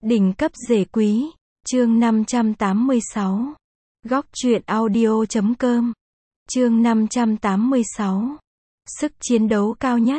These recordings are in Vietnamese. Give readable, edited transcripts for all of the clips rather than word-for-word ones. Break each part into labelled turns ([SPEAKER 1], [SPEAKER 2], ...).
[SPEAKER 1] Đỉnh cấp rể quý, chương 586. Góc truyện audio.com. Chương 586. Sức chiến đấu cao nhất.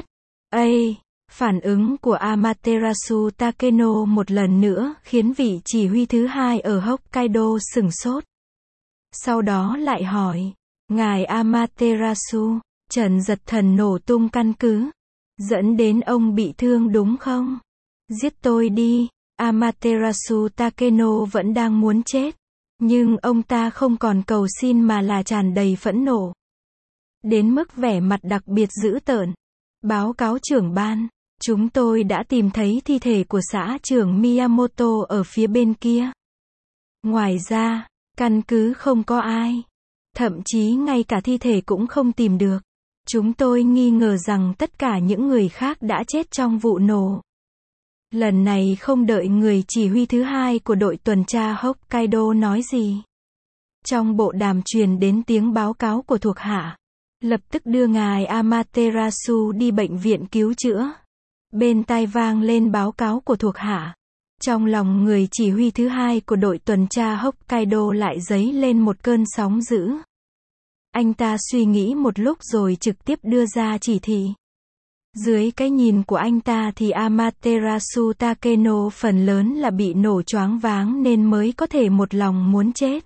[SPEAKER 1] Phản ứng của Amaterasu Takeno một lần nữa khiến vị chỉ huy thứ hai ở Hokkaido sửng sốt. Sau đó lại hỏi, ngài Amaterasu, Trần Giật Thần nổ tung căn cứ, dẫn đến ông bị thương đúng không? Giết tôi đi. Amaterasu Takeno vẫn đang muốn chết, nhưng ông ta không còn cầu xin mà là tràn đầy phẫn nộ. Đến mức vẻ mặt đặc biệt dữ tợn. Báo cáo trưởng ban, chúng tôi đã tìm thấy thi thể của xã trưởng Miyamoto ở phía bên kia. Ngoài ra, căn cứ không có ai. Thậm chí ngay cả thi thể cũng không tìm được. Chúng tôi nghi ngờ rằng tất cả những người khác đã chết trong vụ nổ. Lần này không đợi người chỉ huy thứ hai của đội tuần tra Hokkaido nói gì. Trong bộ đàm truyền đến tiếng báo cáo của thuộc hạ. Lập tức đưa ngài Amaterasu đi bệnh viện cứu chữa. Bên tai vang lên báo cáo của thuộc hạ. Trong lòng người chỉ huy thứ hai của đội tuần tra Hokkaido lại dấy lên một cơn sóng dữ. Anh ta suy nghĩ một lúc rồi trực tiếp đưa ra chỉ thị. Dưới cái nhìn của anh ta thì Amaterasu Takeno phần lớn là bị nổ choáng váng nên mới có thể một lòng muốn chết.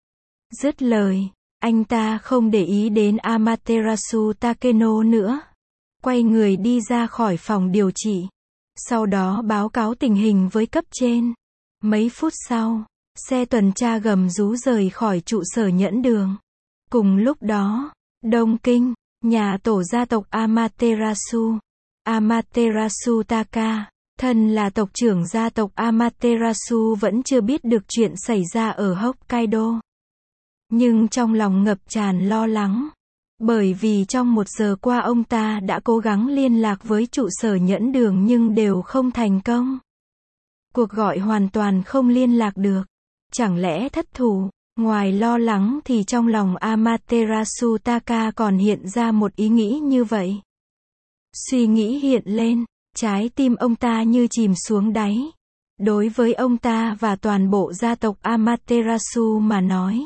[SPEAKER 1] Dứt lời, anh ta không để ý đến Amaterasu Takeno nữa. Quay người đi ra khỏi phòng điều trị. Sau đó báo cáo tình hình với cấp trên. Mấy phút sau, xe tuần tra gầm rú rời khỏi trụ sở nhẫn đường. Cùng lúc đó, Đông Kinh, nhà tổ gia tộc Amaterasu. Amaterasu Taka, thân là tộc trưởng gia tộc Amaterasu vẫn chưa biết được chuyện xảy ra ở Hokkaido. Nhưng trong lòng ngập tràn lo lắng. Bởi vì trong 1 giờ qua ông ta đã cố gắng liên lạc với trụ sở nhẫn đường nhưng đều không thành công. Cuộc gọi hoàn toàn không liên lạc được. Chẳng lẽ thất thủ? Ngoài lo lắng thì trong lòng Amaterasu Taka còn hiện ra một ý nghĩ như vậy. Suy nghĩ hiện lên, trái tim ông ta như chìm xuống đáy. Đối với ông ta và toàn bộ gia tộc Amaterasu mà nói,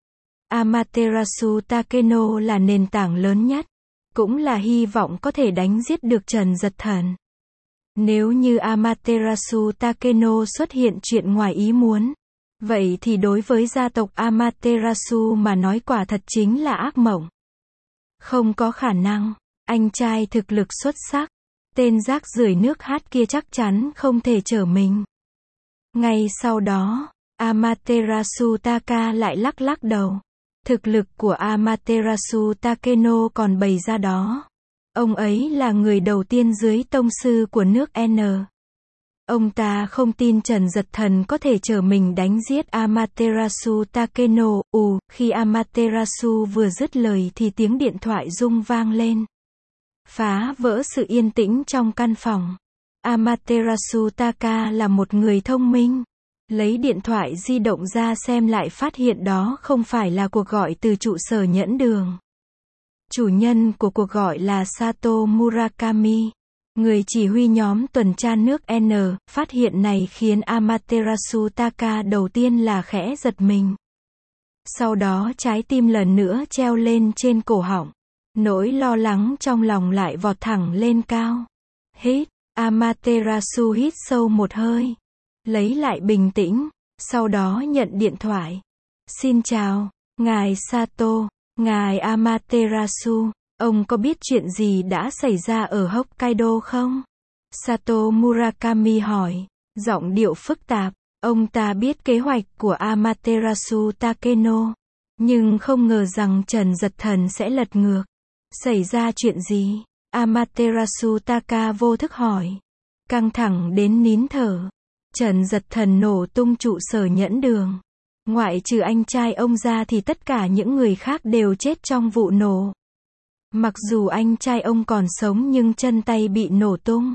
[SPEAKER 1] Amaterasu Takeno là nền tảng lớn nhất, cũng là hy vọng có thể đánh giết được Trần Giật Thần. Nếu như Amaterasu Takeno xuất hiện chuyện ngoài ý muốn, vậy thì đối với gia tộc Amaterasu mà nói quả thật chính là ác mộng. Không có khả năng. Anh trai thực lực xuất sắc, tên rác rưởi nước hát kia chắc chắn không thể trở mình. Ngay sau đó, Amaterasu Taka lại lắc lắc đầu. Thực lực của Amaterasu Takeno còn bày ra đó. Ông ấy là người đầu tiên dưới tông sư của nước N. Ông ta không tin Trần Giật Thần có thể trở mình đánh giết Amaterasu Takeno. Khi Amaterasu vừa dứt lời thì tiếng điện thoại rung vang lên. Phá vỡ sự yên tĩnh trong căn phòng. Amaterasu Taka là một người thông minh. Lấy điện thoại di động ra xem lại phát hiện đó không phải là cuộc gọi từ trụ sở nhẫn đường. Chủ nhân của cuộc gọi là Sato Murakami, người chỉ huy nhóm tuần tra nước N. Phát hiện này khiến Amaterasu Taka đầu tiên là khẽ giật mình. Sau đó trái tim lần nữa treo lên trên cổ họng. Nỗi lo lắng trong lòng lại vọt thẳng lên cao. Hít, Amaterasu hít sâu một hơi. Lấy lại bình tĩnh, sau đó nhận điện thoại. Xin chào, ngài Sato, ngài Amaterasu, ông có biết chuyện gì đã xảy ra ở Hokkaido không? Sato Murakami hỏi, giọng điệu phức tạp. Ông ta biết kế hoạch của Amaterasu Takeno, nhưng không ngờ rằng Trần Giật Thần sẽ lật ngược. Xảy ra chuyện gì? Amaterasu Taka vô thức hỏi. Căng thẳng đến nín thở. Trần Giật Thần nổ tung trụ sở nhẫn đường. Ngoại trừ anh trai ông ra thì tất cả những người khác đều chết trong vụ nổ. Mặc dù anh trai ông còn sống nhưng chân tay bị nổ tung.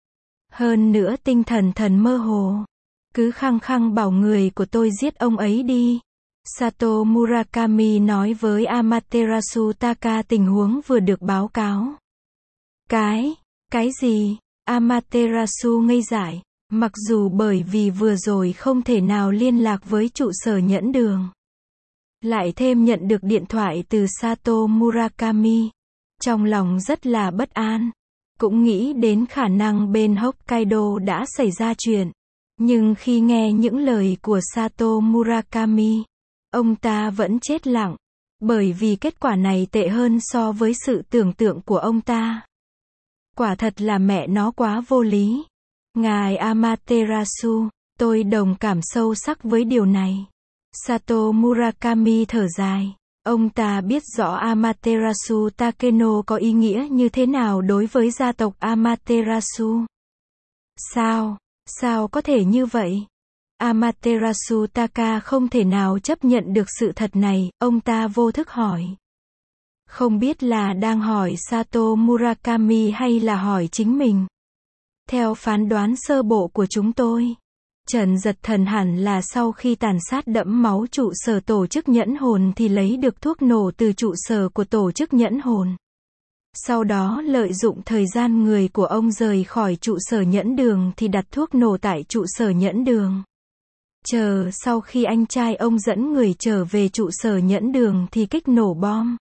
[SPEAKER 1] Hơn nữa tinh thần mơ hồ. Cứ khăng khăng bảo người của tôi giết ông ấy đi. Sato Murakami nói với Amaterasu Taka tình huống vừa được báo cáo. Cái gì? Amaterasu ngây dại. Mặc dù bởi vì vừa rồi không thể nào liên lạc với trụ sở nhẫn đường. Lại thêm nhận được điện thoại từ Sato Murakami. Trong lòng rất là bất an. Cũng nghĩ đến khả năng bên Hokkaido đã xảy ra chuyện. Nhưng khi nghe những lời của Sato Murakami, ông ta vẫn chết lặng. Bởi vì kết quả này tệ hơn so với sự tưởng tượng của ông ta. Quả thật là mẹ nó quá vô lý. Ngài Amaterasu, tôi đồng cảm sâu sắc với điều này. Sato Murakami thở dài. Ông ta biết rõ Amaterasu Takeno có ý nghĩa như thế nào đối với gia tộc Amaterasu. Sao có thể như vậy? Amaterasu Taka không thể nào chấp nhận được sự thật này, ông ta vô thức hỏi. Không biết là đang hỏi Sato Murakami hay là hỏi chính mình. Theo phán đoán sơ bộ của chúng tôi, Trần Giật Thần hẳn là sau khi tàn sát đẫm máu trụ sở tổ chức nhẫn hồn thì lấy được thuốc nổ từ trụ sở của tổ chức nhẫn hồn. Sau đó lợi dụng thời gian người của ông rời khỏi trụ sở nhẫn đường thì đặt thuốc nổ tại trụ sở nhẫn đường. Chờ sau khi anh trai ông dẫn người trở về trụ sở nhẫn đường thì kích nổ bom.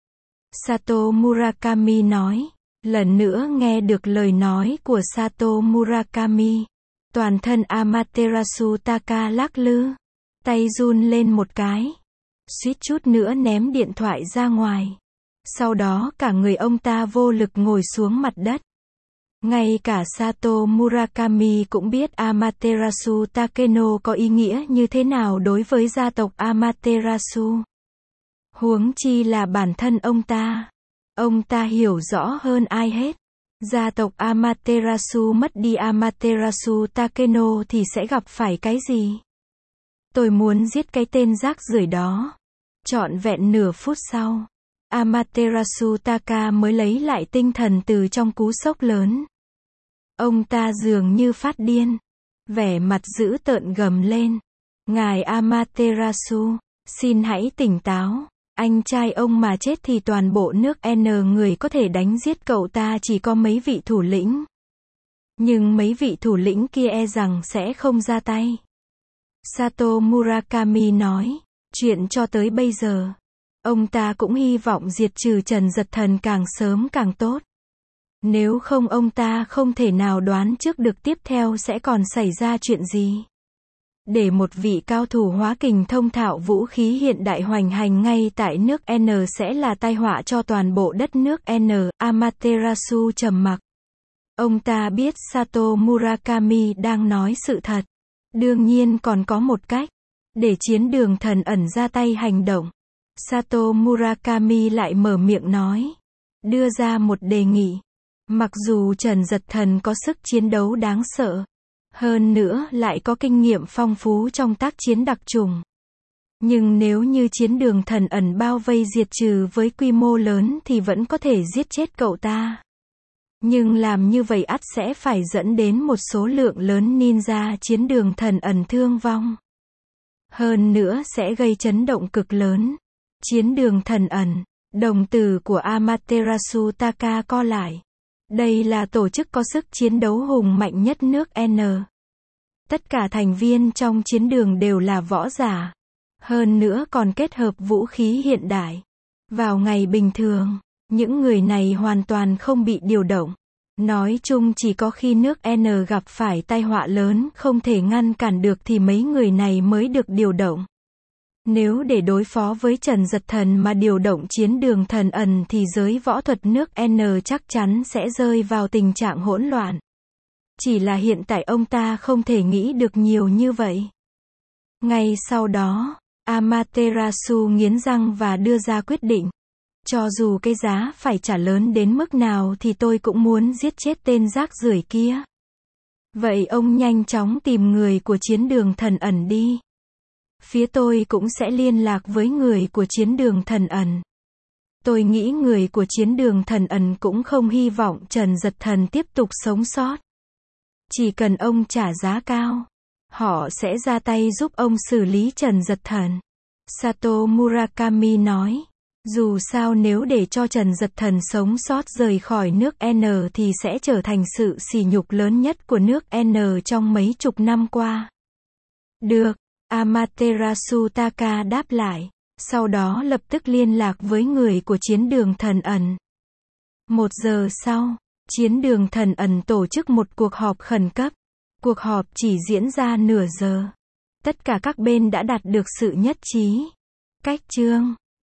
[SPEAKER 1] Sato Murakami nói. Lần nữa nghe được lời nói của Sato Murakami. Toàn thân Amaterasu Taka lắc lư. Tay run lên một cái. Suýt chút nữa ném điện thoại ra ngoài. Sau đó cả người ông ta vô lực ngồi xuống mặt đất. Ngay cả Sato Murakami cũng biết Amaterasu Takeno có ý nghĩa như thế nào đối với gia tộc Amaterasu. Huống chi là bản thân ông ta. Ông ta hiểu rõ hơn ai hết. Gia tộc Amaterasu mất đi Amaterasu Takeno thì sẽ gặp phải cái gì? Tôi muốn giết cái tên rác rưởi đó. Trọn vẹn nửa phút sau, Amaterasu Taka mới lấy lại tinh thần từ trong cú sốc lớn. Ông ta dường như phát điên. Vẻ mặt dữ tợn gầm lên. Ngài Amaterasu, xin hãy tỉnh táo. Anh trai ông mà chết thì toàn bộ nước N người có thể đánh giết cậu ta chỉ có mấy vị thủ lĩnh. Nhưng mấy vị thủ lĩnh kia e rằng sẽ không ra tay. Sato Murakami nói. Chuyện cho tới bây giờ, ông ta cũng hy vọng diệt trừ Trần Giật Thần càng sớm càng tốt. Nếu không ông ta không thể nào đoán trước được tiếp theo sẽ còn xảy ra chuyện gì. Để một vị cao thủ hóa kình thông thạo vũ khí hiện đại hoành hành ngay tại nước N sẽ là tai họa cho toàn bộ đất nước N. Amaterasu trầm mặc. Ông ta biết Sato Murakami đang nói sự thật. Đương nhiên còn có một cách. Để chiến đường thần ẩn ra tay hành động. Sato Murakami lại mở miệng nói. Đưa ra một đề nghị. Mặc dù Trần Giật Thần có sức chiến đấu đáng sợ. Hơn nữa lại có kinh nghiệm phong phú trong tác chiến đặc trùng. Nhưng nếu như chiến đường thần ẩn bao vây diệt trừ với quy mô lớn thì vẫn có thể giết chết cậu ta. Nhưng làm như vậy ắt sẽ phải dẫn đến một số lượng lớn ninja chiến đường thần ẩn thương vong. Hơn nữa sẽ gây chấn động cực lớn. Chiến đường thần ẩn, đồng tử của Amaterasu Taka co lại. Đây là tổ chức có sức chiến đấu hùng mạnh nhất nước N. Tất cả thành viên trong chiến đường đều là võ giả. Hơn nữa còn kết hợp vũ khí hiện đại. Vào ngày bình thường, những người này hoàn toàn không bị điều động. Nói chung chỉ có khi nước N gặp phải tai họa lớn không thể ngăn cản được thì mấy người này mới được điều động. Nếu để đối phó với Trần Giật Thần mà điều động chiến đường thần ẩn thì giới võ thuật nước N chắc chắn sẽ rơi vào tình trạng hỗn loạn. Chỉ là hiện tại ông ta không thể nghĩ được nhiều như vậy. Ngay sau đó, Amaterasu nghiến răng và đưa ra quyết định. Cho dù cái giá phải trả lớn đến mức nào thì tôi cũng muốn giết chết tên rác rưởi kia. Vậy ông nhanh chóng tìm người của chiến đường thần ẩn đi. Phía tôi cũng sẽ liên lạc với người của chiến đường thần ẩn. Tôi nghĩ người của chiến đường thần ẩn cũng không hy vọng Trần Giật Thần tiếp tục sống sót. Chỉ cần ông trả giá cao, họ sẽ ra tay giúp ông xử lý Trần Giật Thần. Sato Murakami nói. Dù sao nếu để cho Trần Dật Thần sống sót rời khỏi nước N thì sẽ trở thành sự sỉ nhục lớn nhất của nước N trong mấy chục năm qua. Được, Amaterasu Taka đáp lại, sau đó lập tức liên lạc với người của chiến đường thần ẩn. 1 giờ sau, chiến đường thần ẩn tổ chức một cuộc họp khẩn cấp. Cuộc họp chỉ diễn ra nửa giờ. Tất cả các bên đã đạt được sự nhất trí. Cách chương